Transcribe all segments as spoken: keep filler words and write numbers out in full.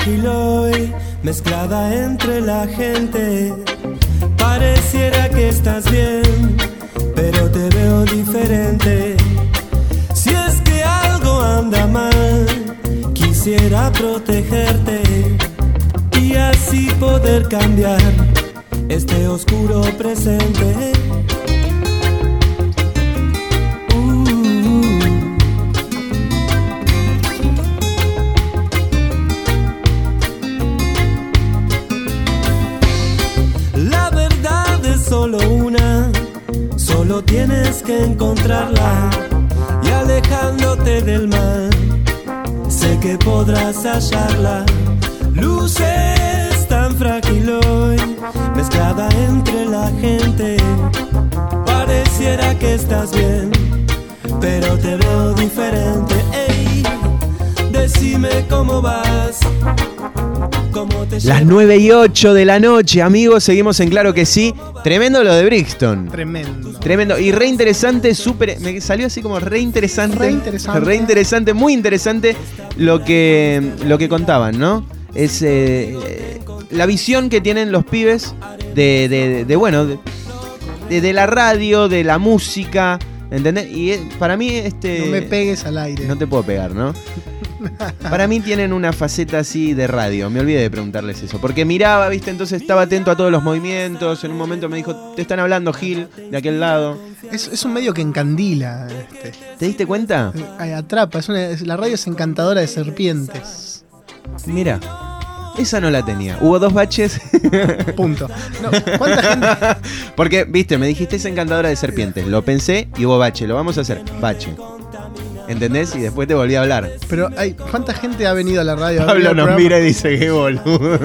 frágil hoy, mezclada entre la gente. Pareciera que estás bien, pero te veo diferente. Si es que algo anda mal, quisiera protegerte y así poder cambiar este oscuro presente. Solo una, solo tienes que encontrarla y alejándote del mal, sé que podrás hallarla. Luces tan frágil hoy, mezclada entre la gente. Pareciera que estás bien, pero te veo diferente. Ey, decime cómo vas. Las nueve y ocho de la noche, amigos, seguimos en Claro que Sí. Tremendo lo de Brixton. Tremendo. Tremendo. Y re interesante, súper. Me salió así como re interesante. Re interesante. Re interesante, muy interesante lo que, lo que contaban, ¿no? Es eh, la visión que tienen los pibes de, de, de, de bueno, de, de, de la radio, de la música. ¿Entendés? Y eh, para mí, este. No me pegues al aire. No te puedo pegar, ¿no? Para mí tienen una faceta así de radio. Me olvidé de preguntarles eso. Porque miraba, ¿viste? Entonces estaba atento a todos los movimientos. En un momento me dijo, te están hablando, Gil, de aquel lado. Es, es un medio que encandila. Este. ¿Te diste cuenta? Eh, atrapa. Es una, es, la radio es encantadora de serpientes. Mira, esa no la tenía. Hubo dos baches. Punto. No, ¿cuánta gente? Porque, viste, me dijiste es encantadora de serpientes. Lo pensé y hubo bache. Lo vamos a hacer. Bache. ¿Entendés? Y después te volví a hablar. Pero hay, ¿cuánta gente ha venido a la radio? Pablo nos mira y dice, qué boludo.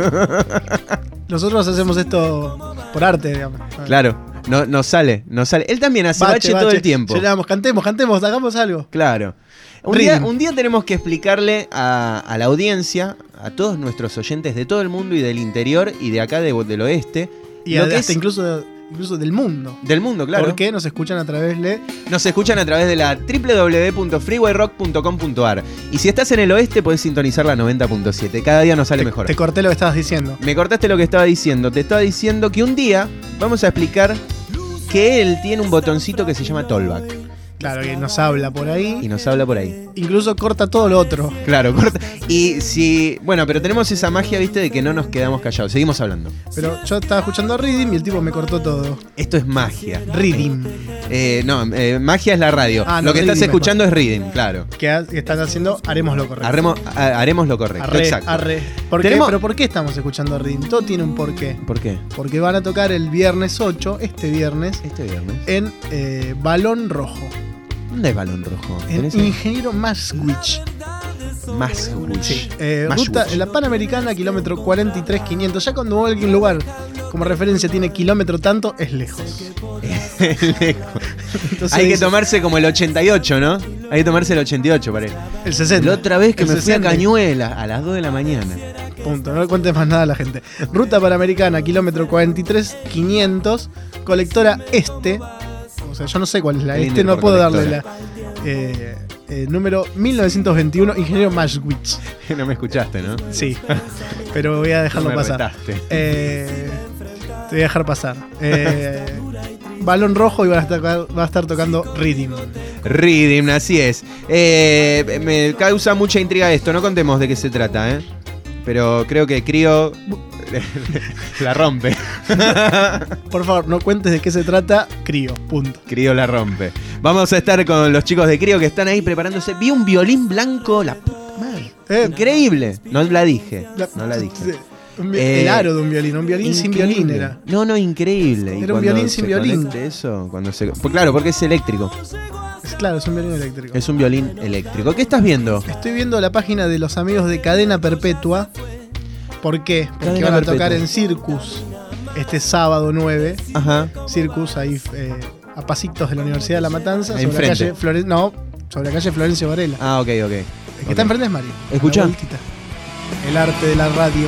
Nosotros hacemos esto por arte, digamos. Claro, no, nos sale, nos sale. Él también hace bache, bache, bache todo el tiempo. Llegamos, cantemos, cantemos, hagamos algo. Claro. Un día, un día tenemos que explicarle a, a la audiencia, a todos nuestros oyentes de todo el mundo y del interior y de acá de, del oeste. Y lo a, que hasta es, incluso... Incluso del mundo. Del mundo, claro. Porque nos escuchan a través de... Nos escuchan a través de la doble u doble u doble u punto freeway rock punto com punto a r. Y si estás en el oeste, podés sintonizar la noventa punto siete. Cada día nos sale te, mejor. Te corté lo que estabas diciendo. Me cortaste lo que estaba diciendo. Te estaba diciendo que un día vamos a explicar que él tiene un botoncito que se llama Tollback. Claro, que nos habla por ahí. Y nos habla por ahí. Incluso corta todo lo otro. Claro, corta. Y si... Bueno, pero tenemos esa magia, viste, de que no nos quedamos callados. Seguimos hablando. Pero yo estaba escuchando Reading y el tipo me cortó todo. Esto es magia. Reading. Eh, no, eh, magia es la radio. Ah, no, lo que estás escuchando es, es Reading, claro. Que, ha, que están haciendo Haremos lo correcto. Haremos, ha, haremos lo correcto, arre, exacto. Arre. ¿Por qué? ¿Pero por qué estamos escuchando Reading? Todo tiene un porqué. ¿Por qué? Porque van a tocar el viernes ocho, este viernes. Este viernes. En eh, Balón Rojo. ¿Dónde es Balón Rojo? En Ingeniero Maswich. Maswich. Sí. Eh, ruta en la Panamericana, kilómetro cuarenta y tres mil quinientos. Ya cuando algún lugar como referencia tiene kilómetro tanto, es lejos. Es lejos. Entonces, hay que tomarse como el ochenta y ocho, ¿no? Hay que tomarse el ochenta y ocho, parece. El sesenta. La otra vez que el me sesenta. Fui a Cañuela a las dos de la mañana. Punto, no le cuentes más nada a la gente. Ruta Panamericana, kilómetro cuarenta y tres mil quinientos. Colectora Este. O sea, yo no sé cuál es la este, no puedo darle la. Eh, eh, número mil novecientos veintiuno, Ingeniero Maswich. No me escuchaste, ¿no? Sí, pero voy a dejarlo no pasar. Eh, te voy a dejar pasar. Eh, Balón Rojo y va a estar, va a estar tocando Reading. Reading, así es. Eh, me causa mucha intriga esto, no contemos de qué se trata, ¿eh? Pero creo que Crío la rompe. Por favor, no cuentes de qué se trata. Crío, punto. Crío la rompe. Vamos a estar con los chicos de Crío que están ahí preparándose. Vi un violín blanco, la puta madre. Eh, Increíble. No la dije. La, no la dije. El eh, aro de un violín, un violín sin violín era. No, no, increíble. Era un violín sin violín. Eso, cuando se, pues claro, porque es eléctrico. Es, claro, es un violín eléctrico. Es un violín eléctrico. ¿Qué estás viendo? Estoy viendo la página de los amigos de Cadena Perpetua. ¿Por qué? Porque Cadena van a Perpetua. Tocar en Circus este sábado nueve. Ajá. Circus ahí eh, a pasitos de la Universidad de La Matanza. Ahí sobre la calle Floren- No, sobre la calle Florencio Varela. Ah, ok, ok. El que okay. está enfrente es Mario. Escuchá. El arte de la radio.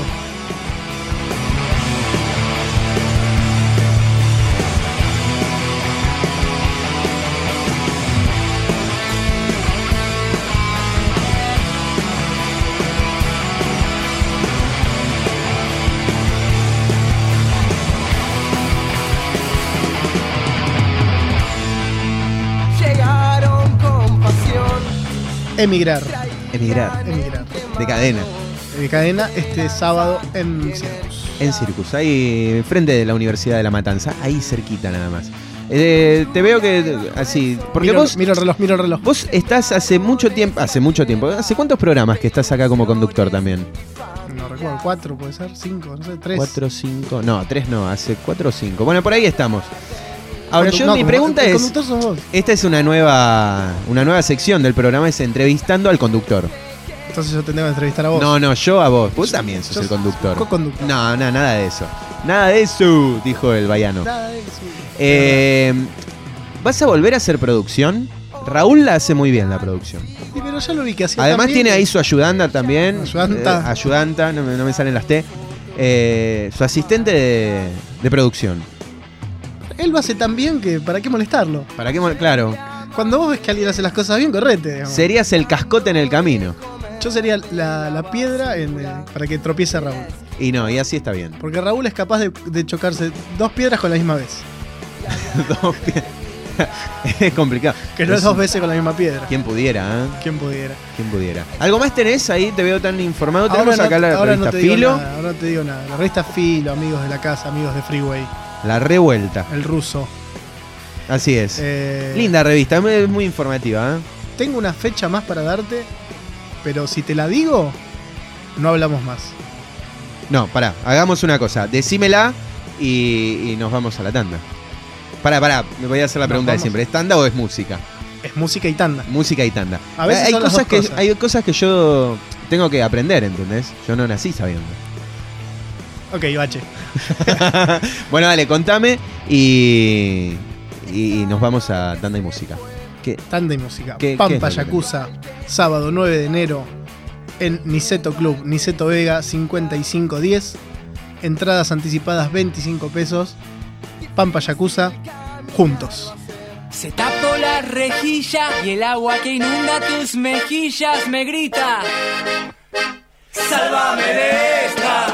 Emigrar. Emigrar. Emigrar. De cadena. De cadena este sábado en Circus. En Circus, ahí frente de la Universidad de La Matanza, ahí cerquita nada más. Eh, te veo que así, porque miro, vos miro el reloj, miro el reloj. Vos estás hace mucho tiempo, hace mucho tiempo. ¿Hace cuántos programas que estás acá como conductor también? No recuerdo, cuatro puede ser, cinco, no sé, tres. Cuatro, cinco, no, tres no, hace cuatro o cinco. Bueno, por ahí estamos. Ahora Condu- yo no, mi como- pregunta el es, conductor sos vos. esta es una nueva, una nueva sección del programa, es entrevistando al conductor. Entonces yo te tengo que entrevistar a vos. No, no, yo a vos. Vos también sos Yo el conductor. co-conductor. No, no, nada de eso. Nada de eso, dijo el baiano. Nada de eso. Eh, ¿Vas a volver a hacer producción? Raúl la hace muy bien la producción. Sí, pero ya lo vi que hacía Además también. tiene ahí su ayudanta también. Ayudanta. Eh, ayudanta, no me, no me salen las T. Eh, su asistente de, de producción. Él lo hace tan bien que ¿para qué molestarlo? ¿Para qué? mo- Claro. Cuando vos ves que alguien hace las cosas bien, correte. digamos. Serías el cascote en el camino. Yo sería la, la piedra en, eh, para que tropiece Raúl. Y no, y así está bien. Porque Raúl es capaz de, de chocarse dos piedras con la misma vez. Dos pie- es complicado. Que no es dos veces con la misma piedra. ¿Quién pudiera, eh? ¿Quién pudiera? ¿Quién pudiera? ¿Algo más tenés ahí? Te veo tan informado. Tenemos no, acá la ahora revista no te digo Filo. nada, ahora no te digo nada. La revista Filo, amigos de la casa, amigos de Freeway, La revuelta. el ruso. Así es. Eh, Linda revista, es muy informativa, ¿eh? Tengo una fecha más para darte, pero si te la digo, no hablamos más. No, pará, hagamos una cosa. Decímela y, y nos vamos a la tanda. Pará, pará, me voy a hacer la Nos pregunta de vamos. siempre. ¿Es tanda o es música? Es música y tanda. Música y tanda. A veces hay, son las cosas dos que, cosas. hay cosas que yo tengo que aprender, ¿entendés? Yo no nací sabiendo. Ok, bache. Bueno, dale, contame y, y nos vamos a tanda y música. ¿Qué? Tanda y música. ¿Qué- qué Pampa es lo que Yakuza, sábado nueve de enero en Niceto Club, Niceto Vega cincuenta y cinco diez. Entradas anticipadas veinticinco pesos. Pampa Yakuza, juntos. Se tapó la rejilla y el agua que inunda tus mejillas me grita: ¡sálvame de esta!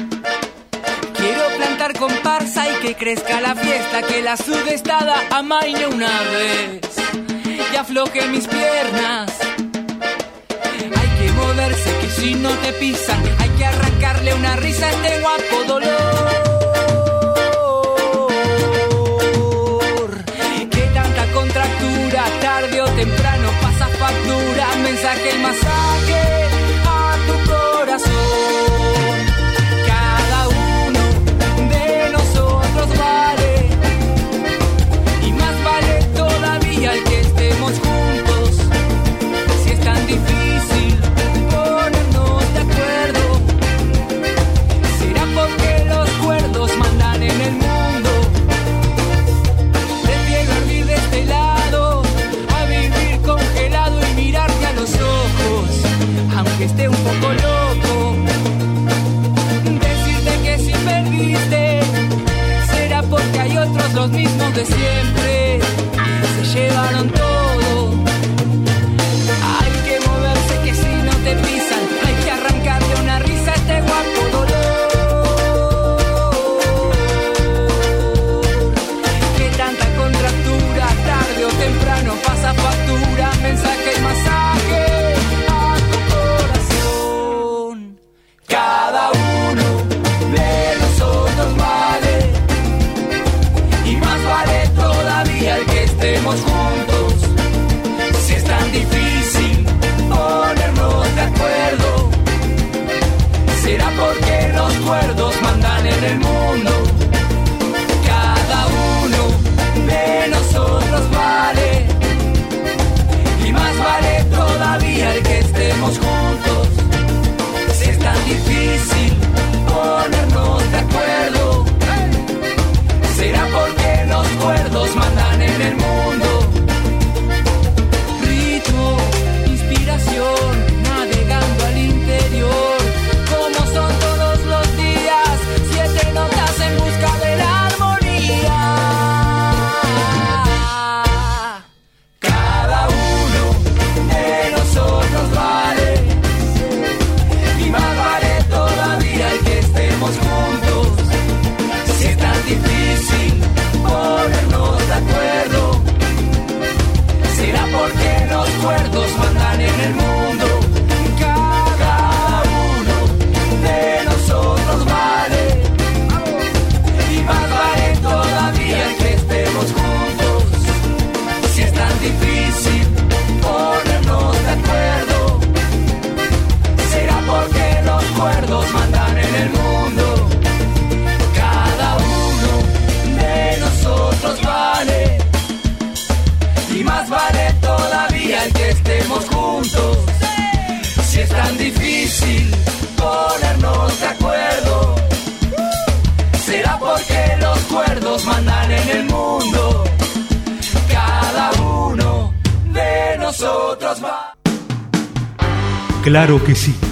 Quiero plantar comparsa y que crezca la fiesta, que la sudestada amaine una vez y afloje mis piernas. Hay que moverse, que si no te pisan, hay que arrancarle una risa a este guapo dolor. Que tanta contractura, tarde o temprano pasa factura, mensaje y masaje a tu corazón. Cada uno de nosotros vale, y más vale todavía el que estemos juntos. Si es tan difícil ponernos de acuerdo, será porque los cuerdos mandan en el mundo. Prefiero vivir de este lado a vivir congelado y mirarte a los ojos, aunque esté un poco loco. Decirte que si perdiste será porque hay otros los mismos de siempre, se llevaron todo. Hay que moverse, que si no te pisan, hay que arrancarle una risa a este guapo dolor. Que tanta contractura, tarde o temprano pasa factura, mensaje y masaje a tu corazón. Cada uno de nosotros vale, y más vale todavía recuerdos mandan en el mundo. Cada uno de nosotros va. Claro que sí.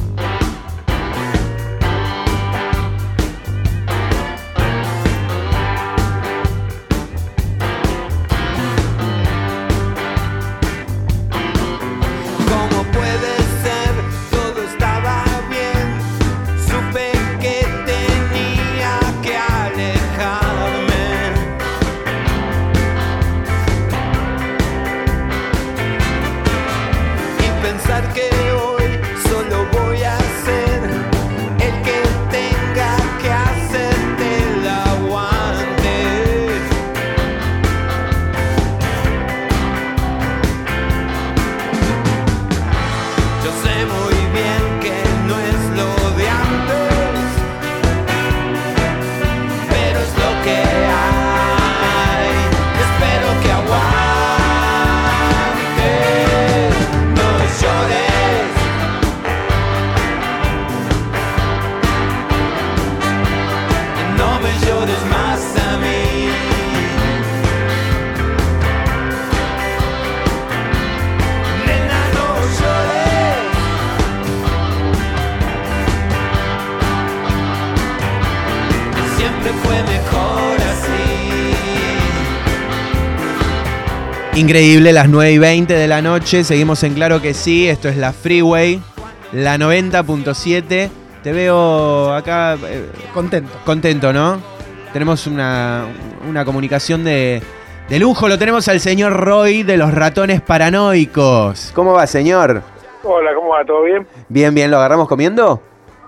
Increíble, las nueve y veinte de la noche, seguimos en Claro que sí, esto es la Freeway, la noventa punto siete. Te veo acá... Eh, contento. Contento, ¿no? Tenemos una, una comunicación de, de lujo, lo tenemos al señor Roy de los Ratones Paranoicos. ¿Cómo va, señor? Hola, ¿cómo va? ¿Todo bien? Bien, bien, ¿lo agarramos comiendo?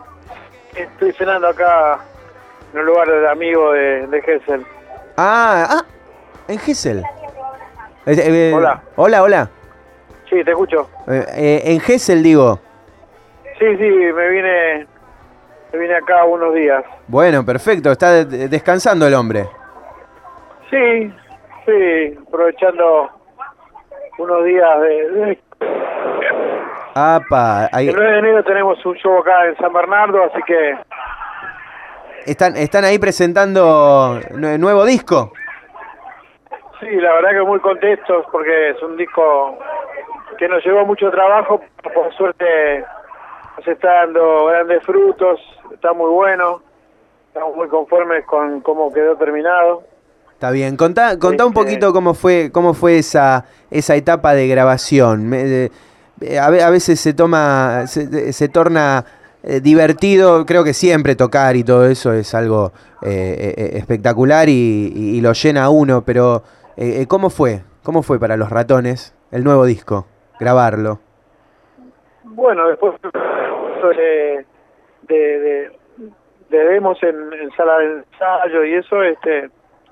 Estoy cenando acá en un lugar de amigo de, de Gesell. Ah, ah, en Gesell. Eh, eh, hola. Hola, hola. Sí, te escucho. Eh, eh, en Gesell, digo. Sí, sí, me vine, me vine acá unos días. Bueno, perfecto. Está de- descansando el hombre. Sí, sí, aprovechando unos días de... de... Apa, ahí- El nueve de enero tenemos un show acá en San Bernardo, así que... ¿Están, están ahí presentando nue- nuevo disco? Sí, la verdad que muy contentos porque es un disco que nos llevó mucho trabajo, por suerte nos está dando grandes frutos, está muy bueno, estamos muy conformes con cómo quedó terminado. Está bien. Contá, contá un Este- poquito cómo fue cómo fue esa esa etapa de grabación. Me- de- a, ve- a veces se toma se, se torna eh, divertido. Creo que siempre tocar y todo eso es algo eh, eh, espectacular y, y- y lo llena a uno. Pero eh, ¿cómo fue? ¿Cómo fue para los Ratones el nuevo disco? Grabarlo. Bueno, después de, de, de, de demos en, en sala de ensayo y eso, este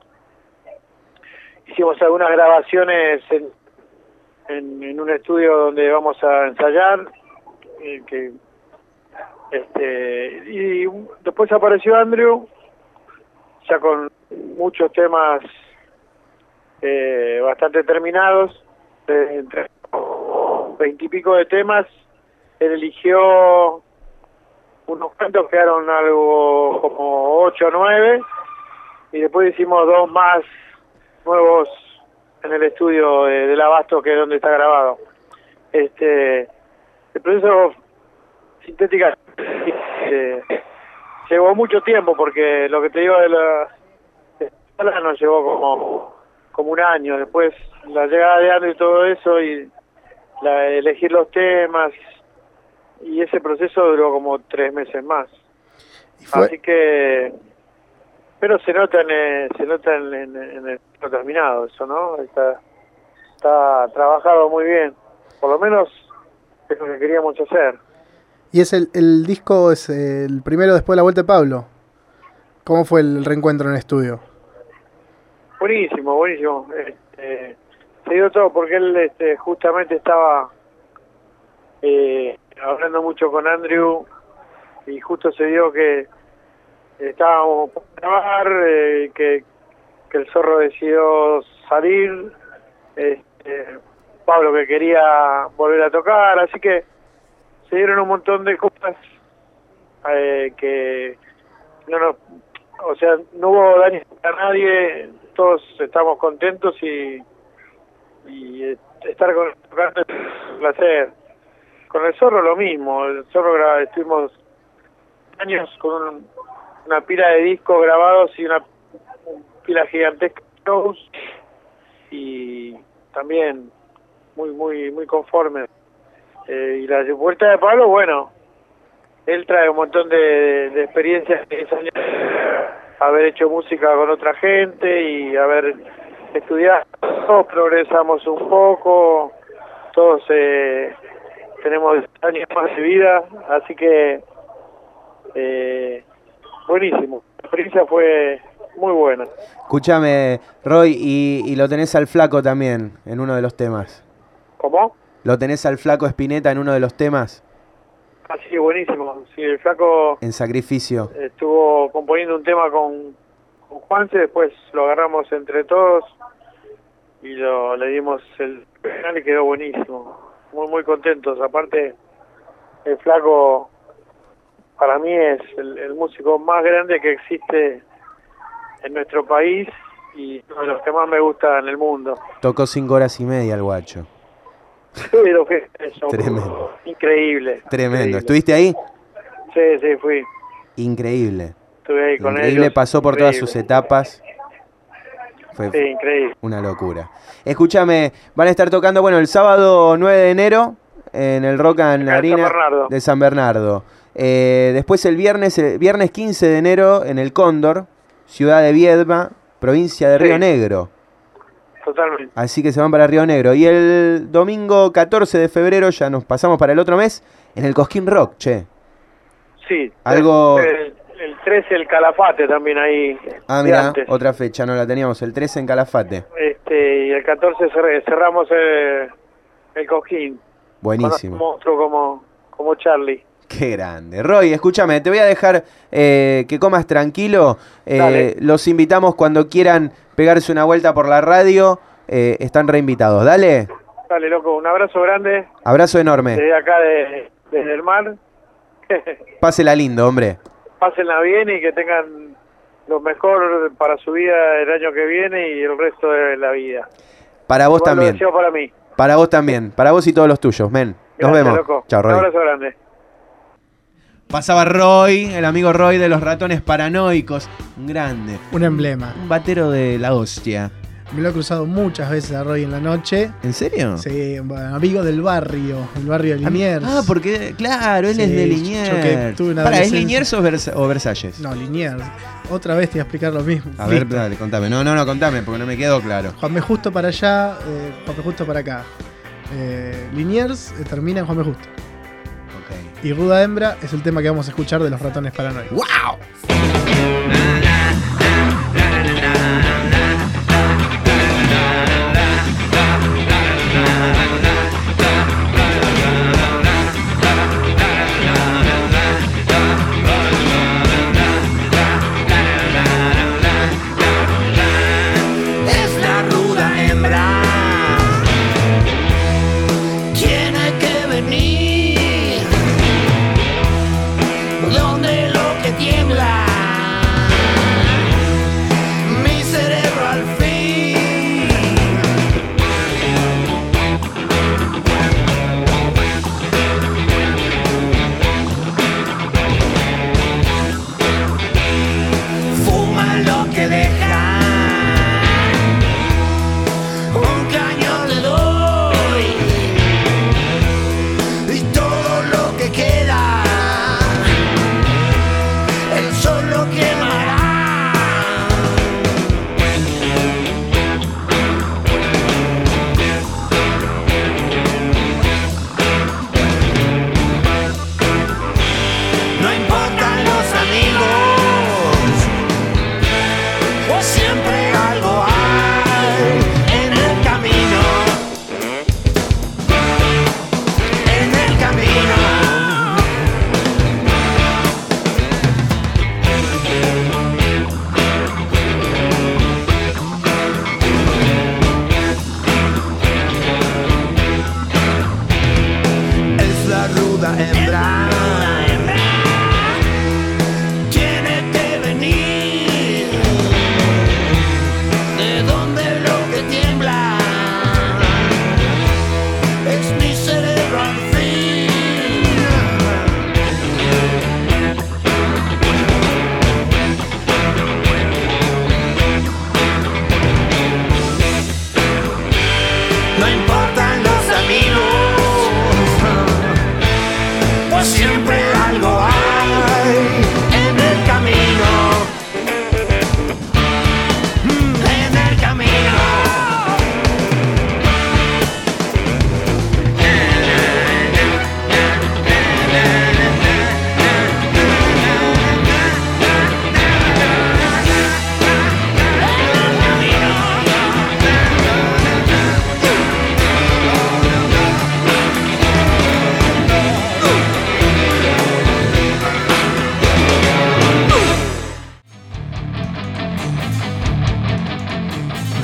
hicimos algunas grabaciones en, en, en un estudio donde vamos a ensayar, eh, que este y después apareció Andrew, ya con muchos temas eh, bastante terminados, de entre veintipico de temas. Él eligió unos cuantos, quedaron algo como ocho o nueve, y después hicimos dos más nuevos en el estudio de, del Abasto, que es donde está grabado. Este, el proceso sintética eh, llevó mucho tiempo, porque lo que te digo de la de la sala nos llevó como, como un año. Después la llegada de Andrew y todo eso, y la, elegir los temas, y ese proceso duró como tres meses más. Y fue- Así que, pero se nota en, eh, se nota en, en, en el disco terminado eso, ¿no? Está, está trabajado muy bien, por lo menos es lo que queríamos hacer. Y es el, el disco es el primero después de la vuelta de Pablo. ¿Cómo fue el reencuentro en el estudio? Buenísimo, buenísimo. Este, se dio todo porque él este, justamente estaba eh, hablando mucho con Andrew, y justo se dio que estábamos por grabar, eh, que, que el Zorro decidió salir, este, Pablo que quería volver a tocar, así que se dieron un montón de cosas eh, que no nos, o sea, no hubo daño a nadie, todos estamos contentos y, y estar con el es un placer. Con el Zorro lo mismo, el Zorro gra- estuvimos años con un, una pila de discos grabados y una, una pila gigantesca de shows y también muy muy muy conforme. Eh, y la vuelta de Pablo, bueno, él trae un montón de, de, de experiencias, de años, haber hecho música con otra gente y haber estudiado, todos progresamos un poco, todos eh, tenemos años más de vida, así que eh, buenísimo, la experiencia fue muy buena. Escúchame, Roy, y, y lo tenés al Flaco también en uno de los temas. ¿Cómo? ¿Lo tenés al Flaco Spinetta en uno de los temas? Ah, sí, buenísimo. Sí, el Flaco En Sacrificio. estuvo componiendo un tema con, con Juanse, después lo agarramos entre todos y lo le dimos el final y quedó buenísimo. Muy, muy contentos. Aparte, el Flaco para mí es el, el músico más grande que existe en nuestro país y uno de los que más me gusta en el mundo. Tocó cinco horas y media el guacho. Pero que eso, Tremendo. Increíble. Tremendo. Increíble. ¿Estuviste ahí? Sí, sí, fui. Increíble. Estuve ahí con Increíble, ellos. pasó por Increíble. todas sus etapas. Fue Sí, increíble. una locura. Escúchame, van a estar tocando, bueno, el sábado nueve de enero en el Rock and Acá en San Arena Bernardo. de San Bernardo. Eh, después el viernes, el viernes quince de enero en el Cóndor, ciudad de Viedma, provincia de Sí. Río Negro. Totalmente. Así que se van para Río Negro. Y el domingo catorce de febrero, ya nos pasamos para el otro mes, en el Cosquín Rock, che. Sí. Algo- El, el trece, el Calafate también ahí. Ah, de mira, antes. otra fecha, no la teníamos, el trece en Calafate. Este, y el catorce cer- cerramos el, el Cojín. Buenísimo. Con un monstruo como, como Charlie. Qué grande. Roy, escúchame, te voy a dejar eh, que comas tranquilo. Eh, Dale. los invitamos cuando quieran pegarse una vuelta por la radio. Eh, están reinvitados. Dale. Dale, loco, un abrazo grande Abrazo enorme. desde acá, de, desde el mar. Pásela lindo, hombre. Pásenla bien y que tengan lo mejor para su vida el año que viene y el resto de la vida. Para vos Igual lo también. deseo para mí. Para vos también. Para vos y todos los tuyos, men. Nos Gracias, vemos. loco. Chao, Un Roy. abrazo grande. Pasaba Roy, el amigo Roy de los ratones paranoicos. Un grande. Un emblema. Un batero de la hostia. Me lo he cruzado muchas veces a Roy en la noche. ¿En serio? Sí, bueno, amigo del barrio, el barrio de Liniers. Ah, porque, claro, él Sí, es de yo Liniers. que tuve una Para, ¿es adolescencia- Liniers o, Vers- o Versalles? No, Liniers. Otra vez te voy a explicar lo mismo. A ver, Listo. dale, contame. No, no, no, contame, porque no me quedó claro. Juan B. Justo para allá, eh, Juan B. Justo para acá. Eh, Liniers eh, termina en Juan B. Justo. Ok. Y Ruda Hembra es el tema que vamos a escuchar de los ratones paranoicos. ¡Wow! Es la ruda hembra, tiene que venir donde lo que tiembla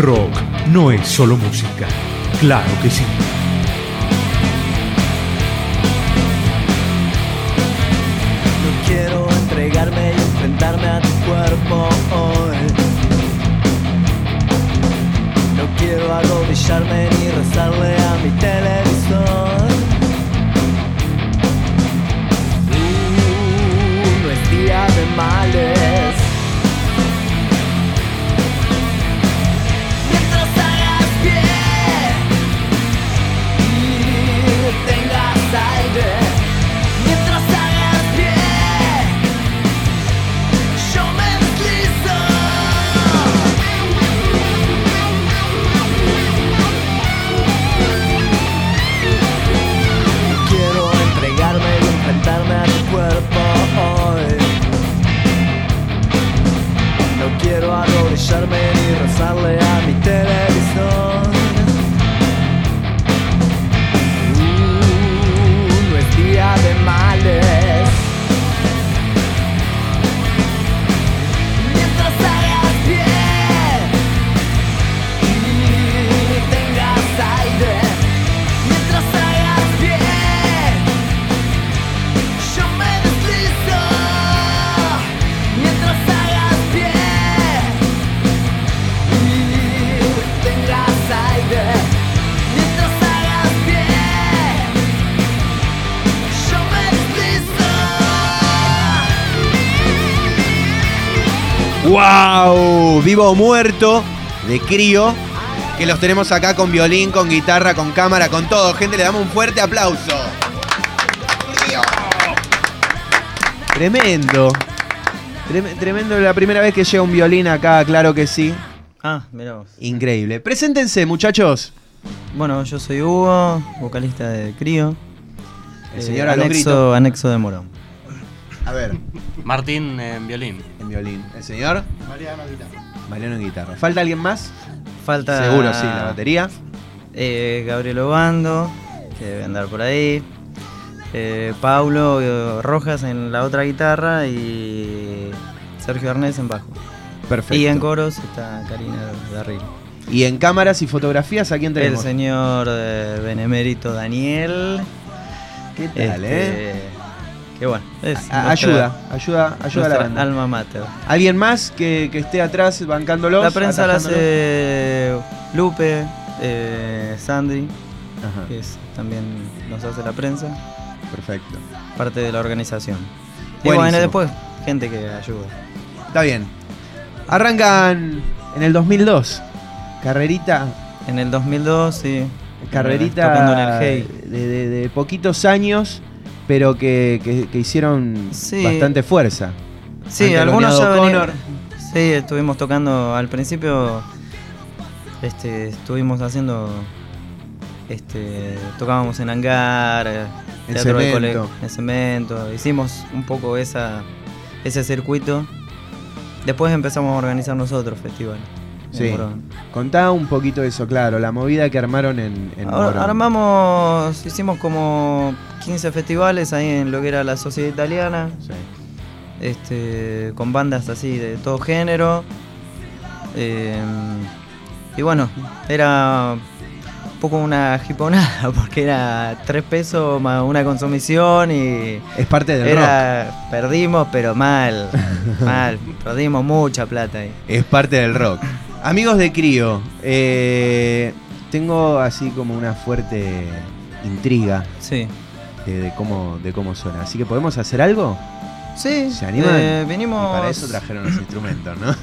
rock no es solo música. Claro que sí. No quiero entregarme y enfrentarme a tu cuerpo hoy. No quiero arrodillarme ni rezarle a mi televisor. Uh, no es día de males. Mientras hagas pie y tengas aire. Mientras hagas pie, yo me deslizo. Quiero entregarme y enfrentarme a tu cuerpo hoy. No quiero arrodillarme ni rezarle a mi televisor. Uh, no es día de males. Mientras hagas pie y tengas aire. Mientras hagas pie, yo me deslizo. Mientras hagas pie y tengas aire. Mientras hagas pie, yo me deslizo. ¡Wow! Vivo o muerto de Crío. Que los tenemos acá con violín, con guitarra, con cámara, con todo. Gente, le damos un fuerte aplauso. ¡Crío! Tremendo. Trem- Tremendo la primera vez que llega un violín acá, claro que sí. Ah, mirá vos. Increíble. Preséntense, muchachos. Bueno, yo soy Hugo, vocalista de Crío. El señor a los gritos. anexo, anexo de Morón. A ver, Martín en violín. en violín. El señor Mariano Guitarra. Mariano en guitarra. ¿Falta alguien más? Falta. Seguro, sí, la batería. eh, Gabriel Obando, que debe andar por ahí. Eh, Paulo eh, Rojas en la otra guitarra y Sergio Arnés en bajo. Perfecto. Y en coros está Karina Darril. Y en cámaras y fotografías, ¿a quién El tenemos? señor eh, benemérito Daniel. ¿Qué tal, eh? Este, Que bueno, es A- nuestra- ayuda, ayuda, ayuda a la nuestra banda. alma mater. ¿Alguien más que, que esté atrás bancándolos? La prensa la atajándolos? hace Lupe, eh, Sandy, Ajá, que es, también nos hace la prensa, perfecto. parte de la organización. Y Buenísimo. bueno, después gente que ayuda. Está bien. Arrancan en el dos mil dos. Carrerita, En el dos mil dos, sí. carrerita Tocando en el Hey. de, de- de poquitos años, pero que, que- que hicieron Sí. bastante fuerza. Sí, Ante algunos ya Loneado venían- Connor. Sí, estuvimos tocando al principio. Este, estuvimos haciendo. Este, tocábamos en hangar, eh, En teatro de Cemento. cole- en cemento. Hicimos un poco esa, ese circuito. Después empezamos a organizar nosotros festivales. en Sí. Morón. Contá un poquito de eso, claro, la movida que armaron en, en Ahora Morón. armamos, hicimos como quince festivales ahí en lo que era la Sociedad Italiana. Sí. Este, con bandas así de todo género. Eh, y bueno, era un poco una jiponada porque era tres pesos más una consumición y Es parte del rock. era, perdimos pero mal, mal, perdimos mucha plata ahí. Es parte del rock. Amigos de Crío, eh, tengo así como una fuerte intriga Sí, de, de cómo, de cómo suena. Así que ¿podemos hacer algo? sí, ¿Se animan? eh, Y vinimos, para eso trajeron los instrumentos, ¿no?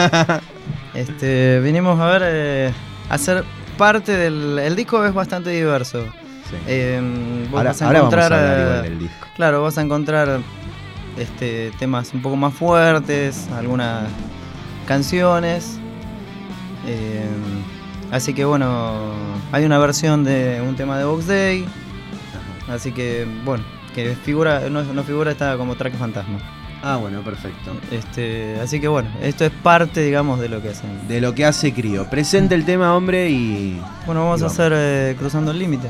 este, vinimos a ver, eh, a ser parte del, el disco es bastante diverso. Sí. Eh, vos ahora vas a ahora vamos a encontrar, hablar eh, igual del disco. Claro, vas a encontrar este, temas un poco más fuertes, algunas canciones. eh, así que bueno, hay una versión de un tema de Box Day. Así que bueno, que figura, no, no figura, está como track fantasma. Ah, bueno, perfecto. Este, así que bueno, esto es parte, digamos, de lo que hacen. De lo que hace Crío. Presente el tema, hombre, y... Bueno, vamos y a hacer eh, Cruzando el Límite.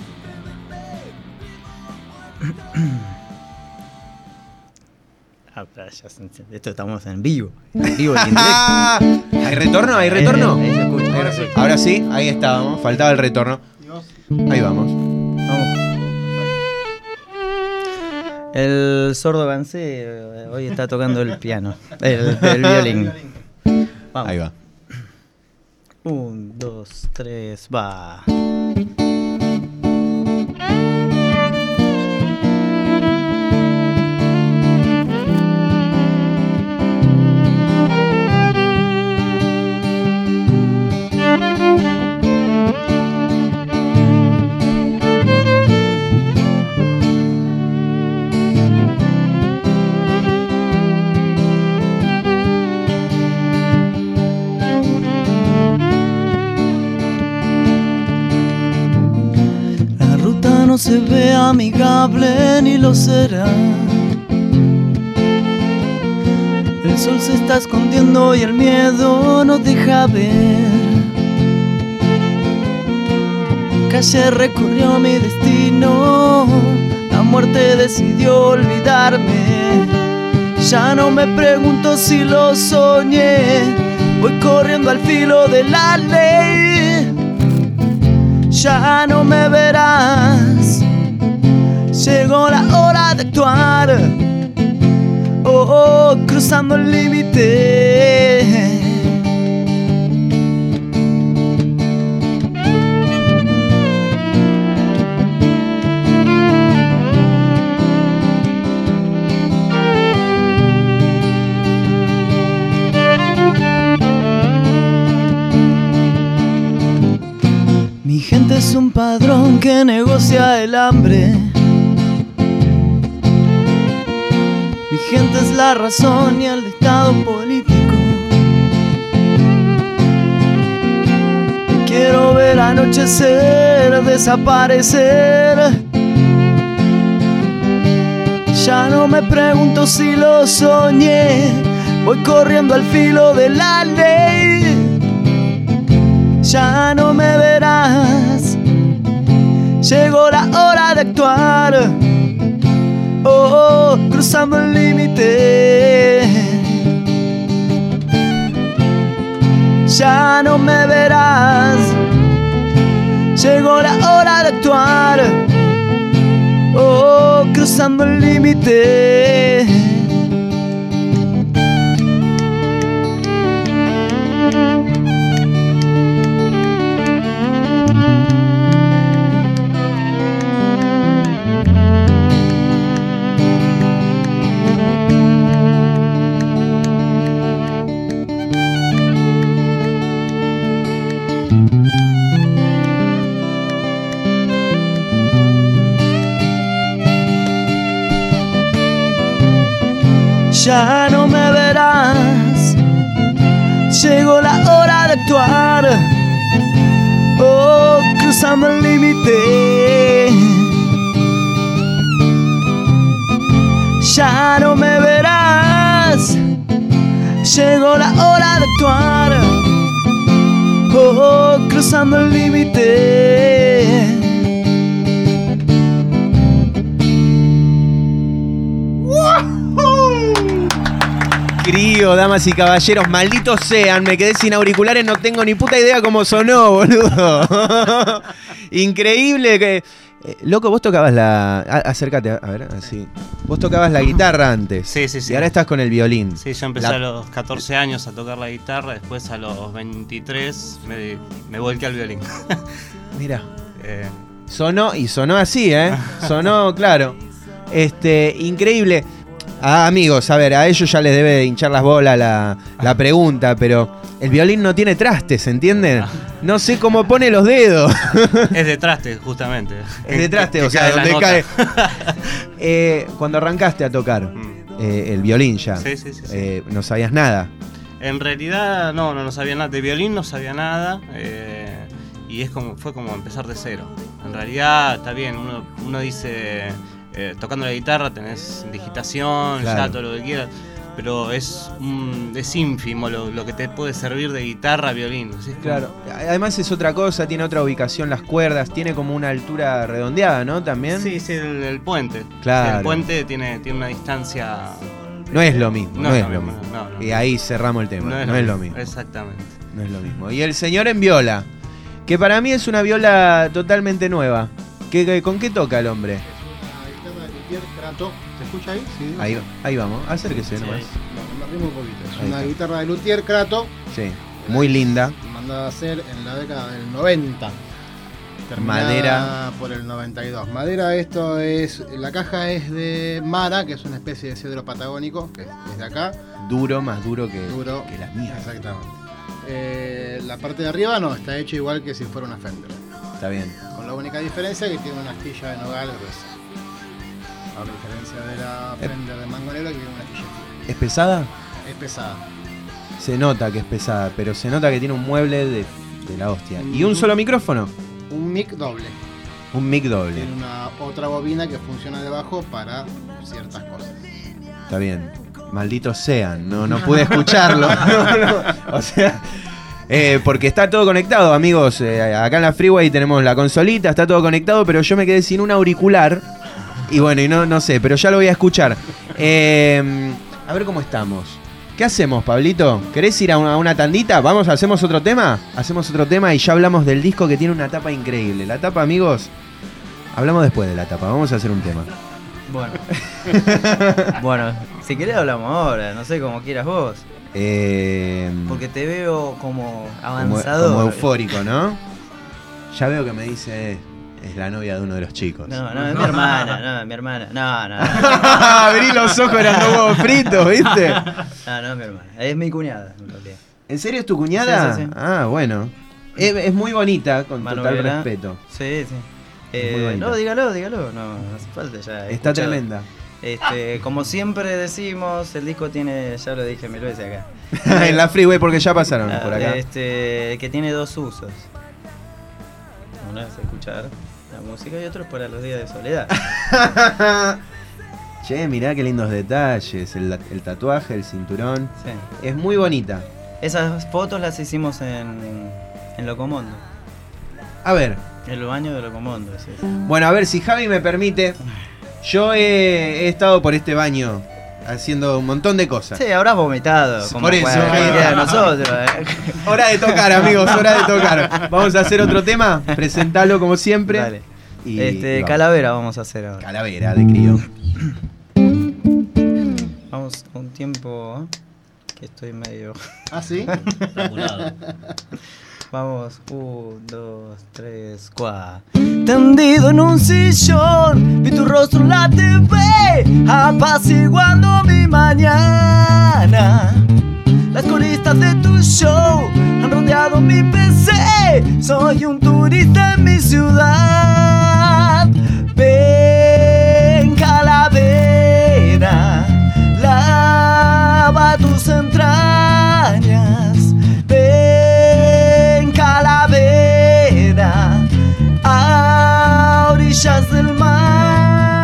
Ah. Ya, ya, esto estamos en vivo. En vivo, en directo. ¿Hay retorno? ¿Hay retorno? Ahí, ahí se escucha. Ahora sí. Ahora sí, ahí estábamos. Faltaba el retorno. Ahí vamos. Vamos. El sordo Gansé eh, hoy está tocando el piano. El, el violín. Vamos. Ahí va. Un, dos, tres, va. No se ve amigable ni lo será. El sol se está escondiendo y el miedo nos deja ver. Calle recorrió mi destino, la muerte decidió olvidarme. Ya no me pregunto si lo soñé, voy corriendo al filo de la ley. Ya no me verás, llegó la hora de actuar, oh, oh, cruzando el límite. Mi gente es un padrón que negocia el hambre. Mi gente es la razón y el estado político. Quiero ver anochecer, desaparecer. Ya no me pregunto si lo soñé, voy corriendo al filo de la ley. Ya no me verás, llegó la hora de actuar, oh, oh, cruzando el límite. Ya no me verás, llegó la hora de actuar, oh, oh, cruzando el límite. Ya no me verás, llegó la hora de actuar, oh, cruzando el límite. Ya no me verás, llegó la hora de actuar, oh, oh, cruzando el límite. Crío, damas y caballeros, malditos sean, me quedé sin auriculares, no tengo ni puta idea cómo sonó, boludo. Increíble que... Eh, loco, vos tocabas la... A, acércate, a ver, así. Vos tocabas la guitarra antes. Sí, sí, sí. Y ahora estás con el violín. Sí, yo empecé la... a los catorce años a tocar la guitarra, después a los veintitrés me, me volqué al violín. Mira. Eh... Sonó, y sonó así, ¿eh? Sonó, claro. Este, increíble. Ah, amigos, a ver, a ellos ya les debe hinchar las bolas la, la pregunta, pero el violín no tiene trastes, ¿entienden? No sé cómo pone los dedos. Es de traste, justamente. Es de traste, o sea, donde cae. eh, cuando arrancaste a tocar mm. eh, el violín ya, sí, sí, sí, sí. Eh, no sabías nada. En realidad, no, no, no sabía nada. De violín no sabía nada. Eh, y es como, fue como empezar de cero. En realidad, está bien, uno, uno dice... Eh, tocando la guitarra tenés digitación, claro, ya todo lo que quieras, pero es, mm, es ínfimo lo, lo que te puede servir de guitarra a violín. ¿Sí? Claro, además es otra cosa, tiene otra ubicación las cuerdas, tiene como una altura redondeada, ¿no? También. Sí, sí, el, el puente. Claro. Sí, el puente tiene, tiene una distancia No es lo mismo, no, No es es lo lo mismo. mismo, no, no. Y ahí cerramos el tema, no es, lo mismo. Exactamente. No es lo mismo. Y el señor en viola, que para mí es una viola totalmente nueva. ¿Qué, qué- ¿Con qué toca el hombre? La guitarra de Luthier Crato. ¿Se escucha ahí? Sí. Ahí, ahí vamos, acérquese nomás. No, me arrimo un poquito. Es Ahí una está. guitarra de Luthier Crato, Sí, muy linda. mandada a hacer en la década del noventa. Terminada Madera. por el noventa y dos. Madera, esto es. La caja es de Mara, que es una especie de cedro patagónico, que es de acá. Duro, más duro que, Duro. que las mías. Exactamente. Eh, la parte de arriba no, está hecha igual que si fuera una Fender. Está bien. Con la única diferencia que tiene una astilla de nogal gruesa. A diferencia de la Fender de mango negro que tiene una astilla fina. ¿Es pesada? Es pesada. Se nota que es pesada, pero se nota que tiene un mueble de, de la hostia. ¿Y un solo micrófono? Un mic doble. Un mic doble. Tiene una otra bobina que funciona debajo para ciertas cosas. Está bien. Malditos sean, no, no pude escucharlo. No, no. O sea, eh, porque está todo conectado, amigos. Eh, acá en la Freeway tenemos la consolita, está todo conectado, pero yo me quedé sin un auricular. Y bueno, y no, no sé, pero ya lo voy a escuchar. Eh, a ver cómo estamos. ¿Qué hacemos, Pablito? ¿Querés ir a una, a una tandita? ¿Vamos, hacemos otro tema? Hacemos otro tema y ya hablamos del disco que tiene una tapa increíble. La tapa, amigos, hablamos después de la tapa. Vamos a hacer un tema. Bueno. Bueno, si querés hablamos ahora, no sé, como quieras vos. Eh, Porque te veo como como, avanzado. como eufórico, ¿no? Ya veo que me dice, eh, es la novia de uno de los chicos. No, no, es mi hermana, no, mi hermana. No, no. Abrí los ojos, eran dos huevos fritos, ¿viste? No, no es mi hermana, es mi cuñada, en realidad. ¿En serio es tu cuñada? Sí, sí, sí. Ah, bueno. Es, es muy bonita, con total Manuela. respeto. Sí, sí. Es muy Eh, bonita. no, dígalo, dígalo, no, no hace falta ya. he Está escuchado. tremenda. Este, como siempre decimos, el disco tiene, ya lo dije mil veces acá. En la Freeway, porque ya pasaron Ah, por acá. Este, que tiene dos usos. Uno es escuchar la música y otro es para los días de soledad. Che, mirá qué lindos detalles. El, el tatuaje, el cinturón. Sí. Es muy bonita. Esas fotos las hicimos en, en Locomondo. A ver. El baño de Locomondo, sí, sí. Bueno, a ver, si Javi me permite. Yo he, he estado por este baño haciendo un montón de cosas. Sí, habrás vomitado. Como Por eso, cualquiera de ahí está. nosotros. eh. Hora de tocar, amigos, hora de tocar. Vamos a hacer otro tema. Presentalo como siempre. Dale. Y Este, vamos. Calavera vamos a hacer ahora. Calavera de crío. Vamos a un tiempo ¿eh? que estoy medio. ¿Ah, sí? Vamos, un, dos, tres, cuatro. Tendido en un sillón, vi tu rostro en la T V, apaciguando mi mañana. Las coristas de tu show han rodeado mi P C. Soy un turista en mi ciudad. Ven, calavera, lava tus entrañas. Ven, calavera, a orillas del mar.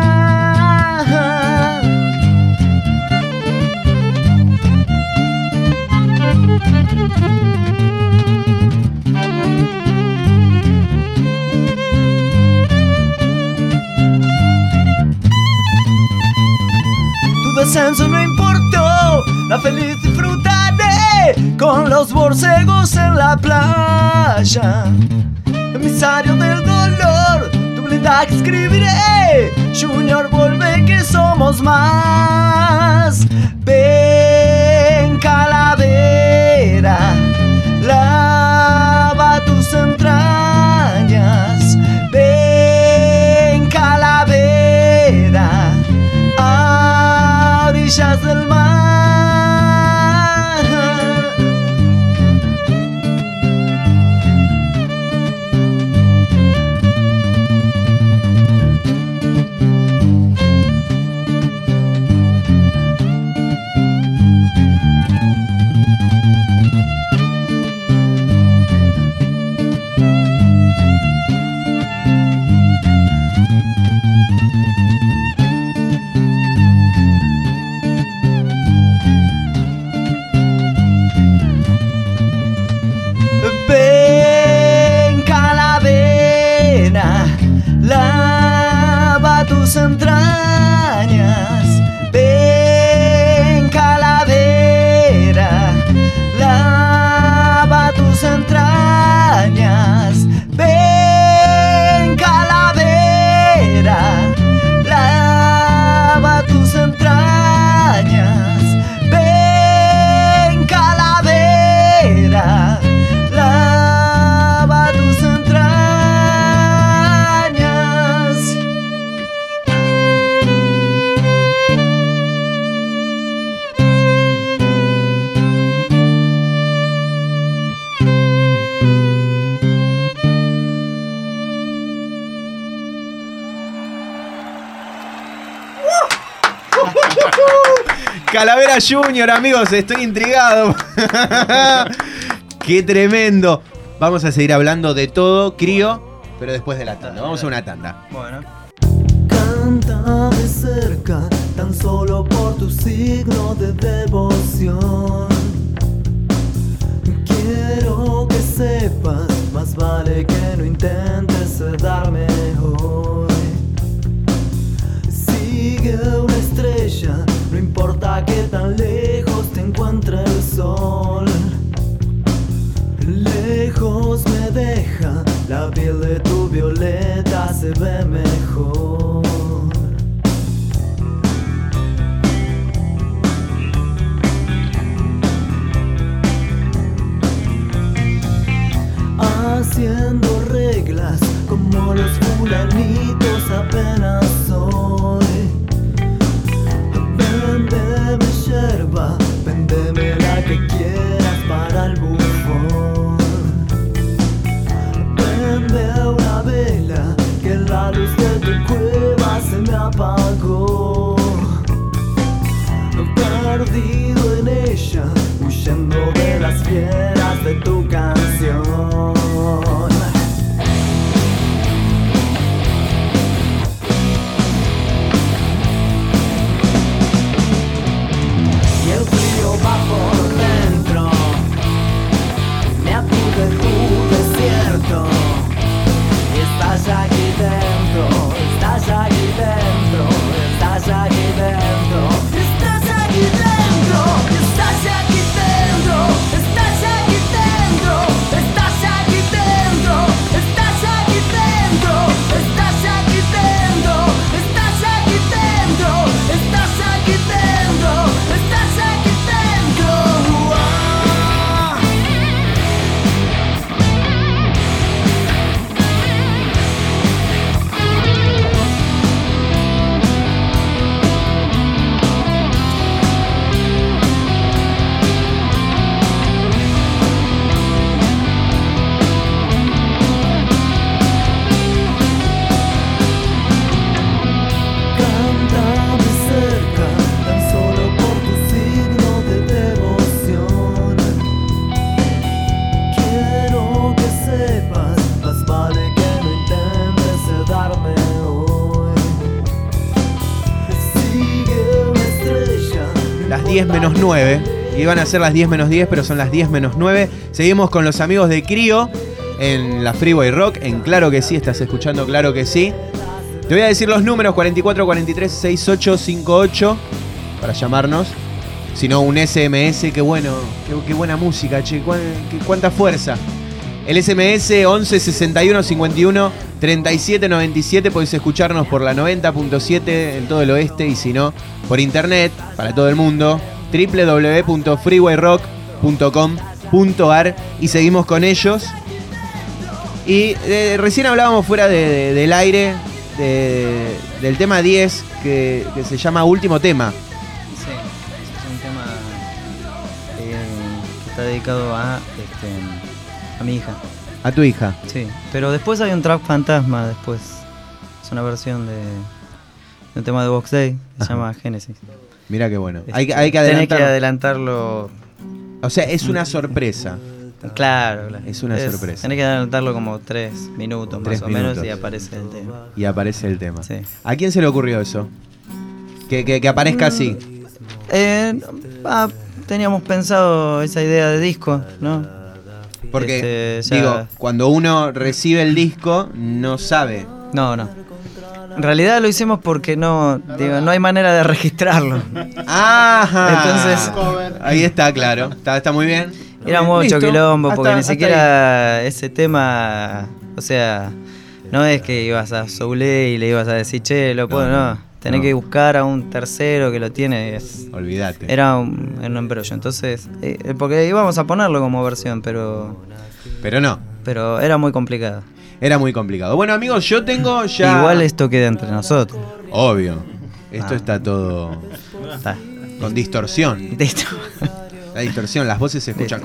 Tu descenso no importó, la feliz disfrutaré con los borcegos en la playa. Emisario del dolor, tu blindaje escribiré. Junior, vuelve que somos más. Ven, calavera, lava tus entrañas. Ven, calavera, a orillas del mar. Ven, calavera, lava tus entrañas. Ven, Calavera Junior, amigos, estoy intrigado. Qué tremendo. Vamos a seguir hablando de todo, Crío, pero después de la tanda. Vamos a una tanda. Bueno. Canta de cerca, tan solo por tu signo de devoción. Quiero que sepas, más vale que no intentes darme hoy. Sigue una estrella, no importa que tan lejos te encuentre el sol. Lejos me deja, la piel de tu violeta se ve mejor. Haciendo reglas como los fulanitos apenas soy. Véndeme yerba, véndeme la que quieras para el bufón. Vende una vela, que la luz de tu cueva se me apagó. Perdido en ella, huyendo de las fieras de tu canción. Y el frío va por dentro, me acude tu desierto. Y estás aquí dentro, estás aquí dentro, estás aquí dentro. Estás aquí dentro, estás aquí dentro, estás aquí dentro, estás aquí dentro, estás aquí dentro, estás aquí dentro, estás aquí dentro, estás aquí dentro, estás aquí dentro. Cántame cerca, tan solo por tu signo de devoción. Quiero que sepas, más vale que no intentes darme hoy. Sigue una estrella. Las diez menos nueve. Iban a ser las diez menos diez, pero son las diez menos nueve. Seguimos con los amigos de Crío en la Freeway Rock. En Claro que sí, estás escuchando Claro que sí. Te voy a decir los números: cuarenta y cuatro, cuarenta y tres, sesenta y ocho cincuenta y ocho para llamarnos. Si no, un S M S. Qué bueno, qué, qué buena música, che. Cuán, qué, cuánta fuerza. El S M S once sesenta y uno cincuenta y uno treinta y siete noventa y siete. Podés escucharnos por la noventa punto siete en todo el oeste, y si no, por internet, para todo el mundo, doble u doble u doble u punto freeway rock punto com punto a r. Y seguimos con ellos. Y eh, recién hablábamos fuera de, de, del aire de, del tema diez, que, que se llama Último Tema. Sí, es un tema eh, que está dedicado a, este, a mi hija. A tu hija. Sí, pero después hay un track fantasma después. Es una versión de, de un tema de Box Day, se Ajá. llama Génesis. Mira qué bueno. Este, Hay, que- hay que tenés que adelantarlo. adelantarlo. O sea, es una sorpresa. Claro, claro. Es una sorpresa. Tenés que adelantarlo como tres minutos Tres más o menos minutos. y aparece el tema. Y aparece el tema. Sí. ¿A quién se le ocurrió eso? Que, que, que aparezca así. Eh, ah, teníamos pensado esa idea de disco, ¿no? Porque, Este, ya- digo, cuando uno recibe el disco, no sabe. No, no. En realidad lo hicimos porque no, digo, no hay manera de registrarlo. Ajá. Entonces, ahí está, claro. Está, está muy bien. era Bien, mucho listo. quilombo, Hasta- porque ni hasta siquiera ese tema, o sea, no es que ibas a Soule y le ibas a decir, che, lo puedo, no. no, Tenés no. que buscar a un tercero que lo tiene. Es, ahí. Olvídate. era un, era un embrollo. Entonces, eh, porque íbamos a ponerlo como versión, pero, Pero no. pero era muy complicado. Era muy complicado. Bueno, amigos, yo tengo ya. Igual esto queda entre nosotros. Obvio. Esto Ah. está todo Está. con distorsión. Listo. La distorsión, las voces se escuchan.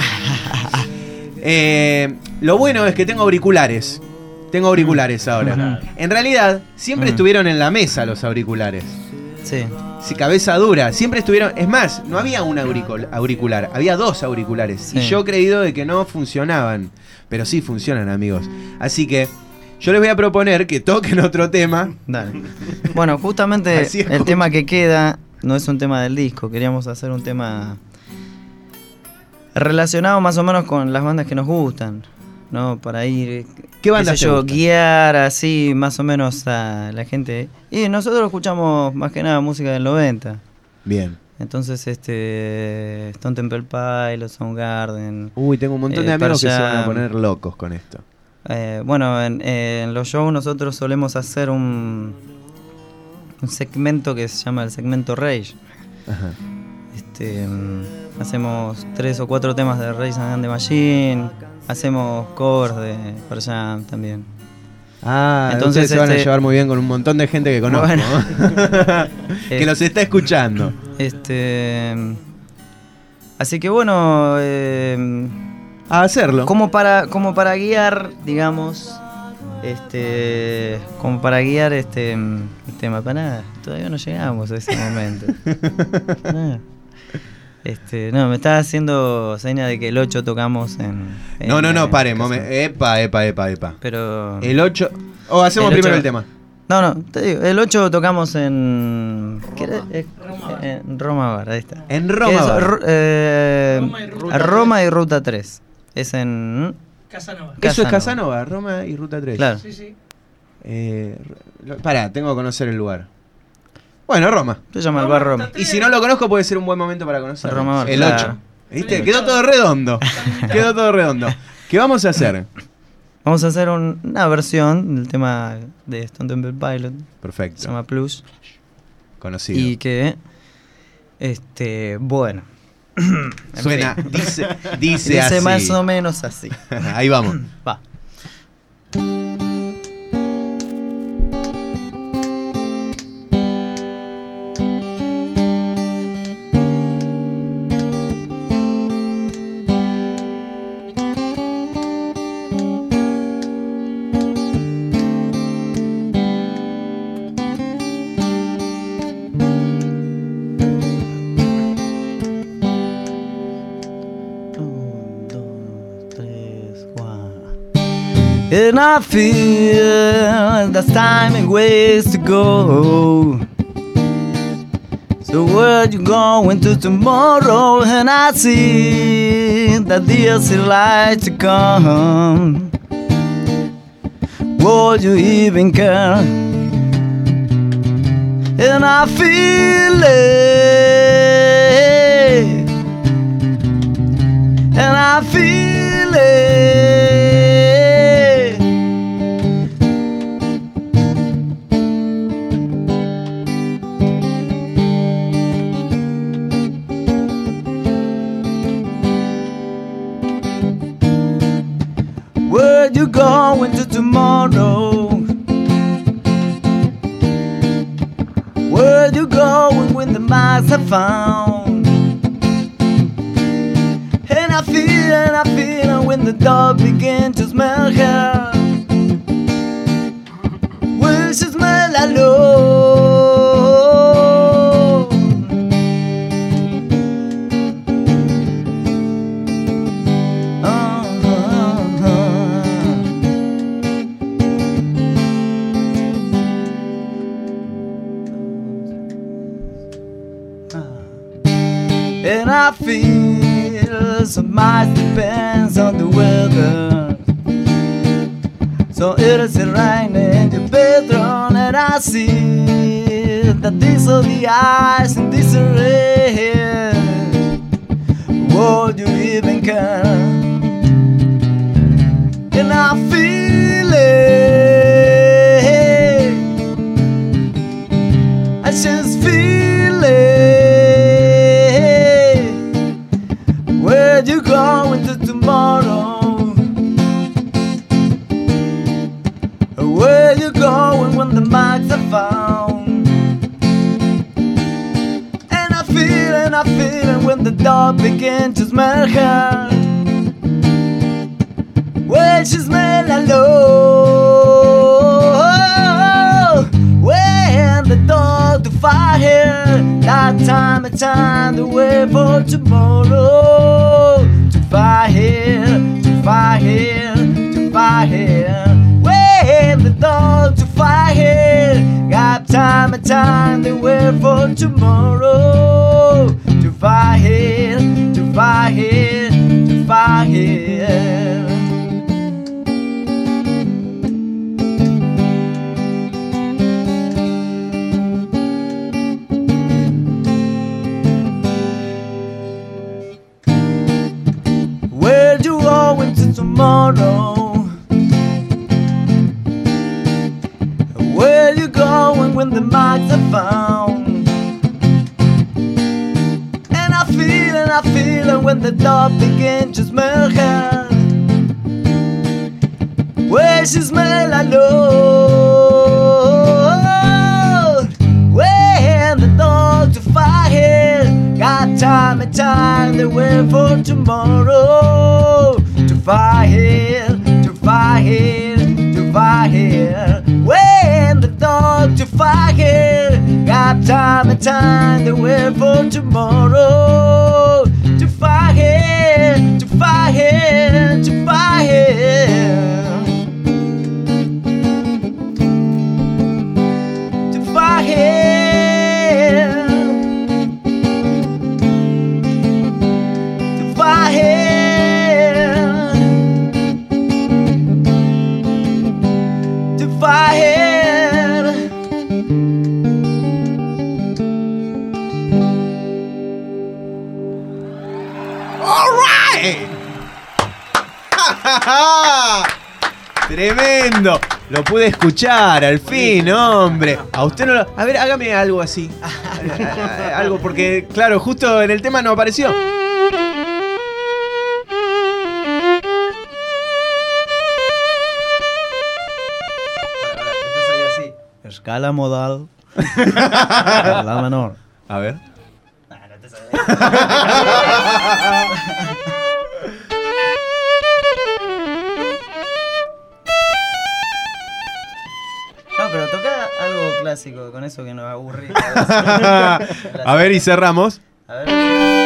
Eh, lo bueno es que tengo auriculares. Tengo auriculares ahora. En realidad, siempre Mm. estuvieron en la mesa los auriculares. Sí. Sí, cabeza dura. Siempre estuvieron. Es más, no había un auricul- auricular, había dos auriculares. Sí. Y yo he creído de que no funcionaban. Pero sí funcionan, amigos. Así que yo les voy a proponer que toquen otro tema. Dale. Bueno, justamente Así es el como- tema que queda no es un tema del disco. Queríamos hacer un tema relacionado más o menos con las bandas que nos gustan, ¿no? Para ir, ¿Qué bandas qué sé te yo, gustan? guiar así más o menos a la gente. Y nosotros escuchamos más que nada música del noventa. Bien. Entonces, este Stone Temple Pilots, Soundgarden. Uy, tengo un montón de eh, amigos que Pearl se van a Jam. poner locos con esto. Eh, bueno, en, en los shows nosotros solemos hacer un, un segmento que se llama el segmento Rage. Ajá. Este, mm, hacemos tres o cuatro temas de Rage Against the Machine, hacemos covers de Pearl Jam también. Ah, Entonces, entonces se van a este- llevar muy bien con un montón de gente que conozco. Bueno. que Eh, los está escuchando. Este, así que bueno, eh, A hacerlo. como para como para guiar, digamos, este, como para guiar este el tema, para nada, todavía no llegamos a ese momento. Nada. Este, no, me estaba haciendo seña de que el ocho tocamos en, en No, no, no, en paren. casa. momen- Epa, epa, epa, epa. Pero El ocho. O hacemos El primero ocho- el tema. no, no, te digo, el ocho tocamos en ¿qué era? Eh, en Roma Bar, ahí está. En Que Roma. es, Bar. Ru- eh, Roma y Ruta Roma y Ruta tres. Es en Casanova. Eso es Casanova. Casanova, Roma y Ruta tres. Claro. Sí, sí. Eh, lo- pará, tengo que conocer el lugar. Bueno, Roma. Se llama el bar Roma. Y si no lo conozco, puede ser un buen momento para conocerlo. Roma Bar, El claro. ocho. ¿Viste? Quedó todo redondo. Quedó todo redondo. ¿Qué vamos a hacer? Vamos a hacer un- una versión del tema de Stone Temple Pilots. Se Perfecto. llama Plus. Conocido. Y que, este, bueno. En Suena, fin. dice, dice, Dice así. más o menos así. Ahí vamos. Va. Un, dos, tres, cuatro. And I feel there's time and ways to go. So where you going to tomorrow? And I see that there's a light to come. Would you even care? And I feel it, and I feel it. Where you going to tomorrow? Where you going when the mice are found? And I feel, and I feel when the dog begin to smell her. When she smell alone. And I feel so much depends on the weather. So it is raining in your bedroom, and I see that these are the eyes and this are red. Would you even care? And I feel it. I just feel it. Where you going to tomorrow? Where you going when the mics are found? And I feel, and I feel when the dog begin to smell her. When she smell alone. When the dog to fire. That time and time to wait for tomorrow. To fight here, to fight here, to fight here. Wait the dog to fight here. Got time and time to wait for tomorrow. To fight here, to fight here, to fight here. Where you going to tomorrow? Where you going when the marks are found? And I feel and I feel it when the dog begins to smell her. Where she smell alone. When the dog to fight here. Got time and time to wait for tomorrow. To fight here, to fight here, to fight here. When the dog to fight here. Got time and time to wait for tomorrow. To fight here, to fight here, to fight here. To fight here. Tremendo, lo pude escuchar al fin, hombre. A usted no lo... A ver, hágame algo así. Algo, porque, claro, justo en el tema no apareció. Escala modal. La menor. A ver. No, pero toca algo clásico, con eso que nos aburrí. A ver, y cerramos. A ver.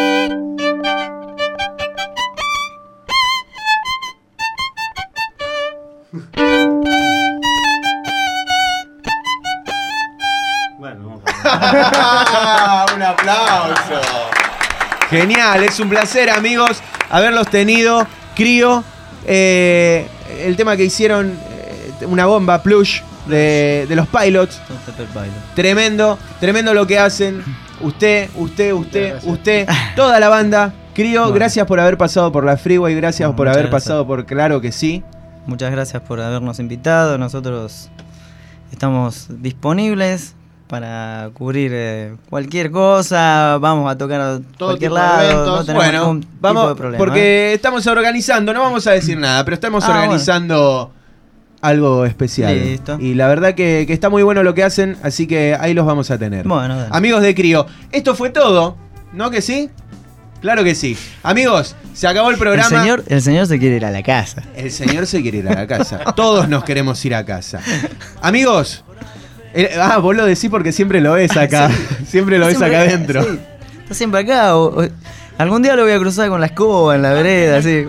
Bueno, vamos a Un aplauso. Genial, es un placer, amigos, haberlos tenido. Crío, eh, el tema que hicieron, eh, una bomba, Plush, de, de los Pilots. Tremendo, tremendo lo que hacen. Usted, usted, usted, usted, toda la banda. Crío, bueno, gracias por haber pasado por la Freeway, gracias no, por haber gracias. pasado por Claro que Sí. Muchas gracias por habernos invitado. Nosotros estamos disponibles para cubrir eh, cualquier cosa, vamos a tocar a todo cualquier lado, no tenemos bueno, ningún vamos, tipo de problema. Porque ¿eh? estamos organizando, no vamos a decir nada, pero estamos ah, organizando bueno. algo especial. Listo. Y la verdad que, que está muy bueno lo que hacen, así que ahí los vamos a tener. Bueno, dale. Amigos de Crío, esto fue todo, ¿no que sí? Claro que sí. Amigos, se acabó el programa. El señor, el señor se quiere ir a la casa. El señor se quiere ir a la casa. Todos nos queremos ir a casa. Amigos, el, ah, vos lo decís porque siempre lo ves acá. Sí. Siempre lo ves siempre, acá adentro. Sí. Está siempre acá. O, o, algún día lo voy a cruzar con la escoba en la vereda, así.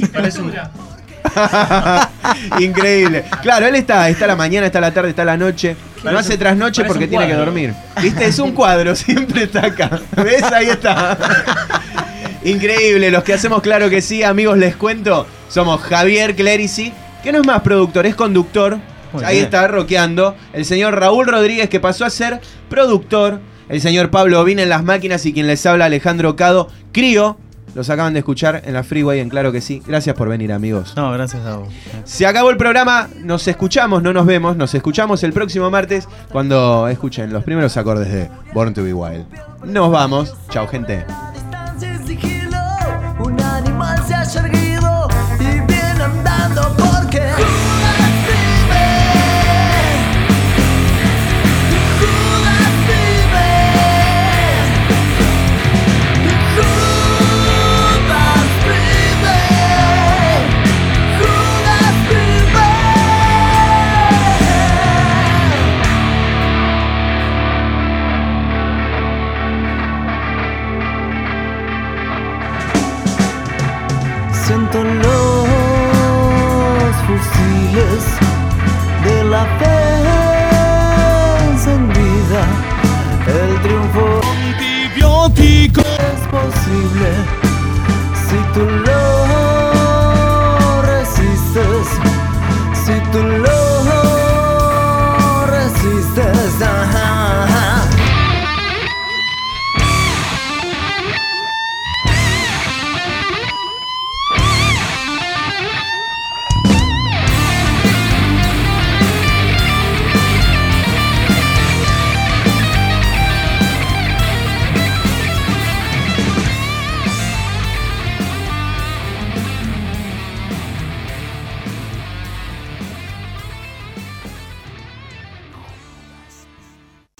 Increíble. Claro, él está, está a la mañana, está a la tarde, está a la noche. No hace trasnoche porque tiene que dormir. ¿Viste? Es un cuadro, siempre está acá. ¿Ves? Ahí está. Increíble, los que hacemos Claro que Sí, amigos, les cuento. Somos Javier Clerici, que no es más productor, es conductor. Muy Ahí bien. Está rockeando. El señor Raúl Rodríguez, que pasó a ser productor. El señor Pablo Ovina en las máquinas y quien les habla, Alejandro Cado. Crío. Los acaban de escuchar en la Freeway en Claro que Sí. Gracias por venir, amigos. No, gracias a vos. Se acabó el programa. Nos escuchamos, no nos vemos. Nos escuchamos el próximo martes cuando escuchen los primeros acordes de Born to Be Wild. Nos vamos. Chao, gente. Un animal se ha erguido y viene andando porque Siento los fusiles de la fe encendida. El triunfo antibiótico es posible si tú lo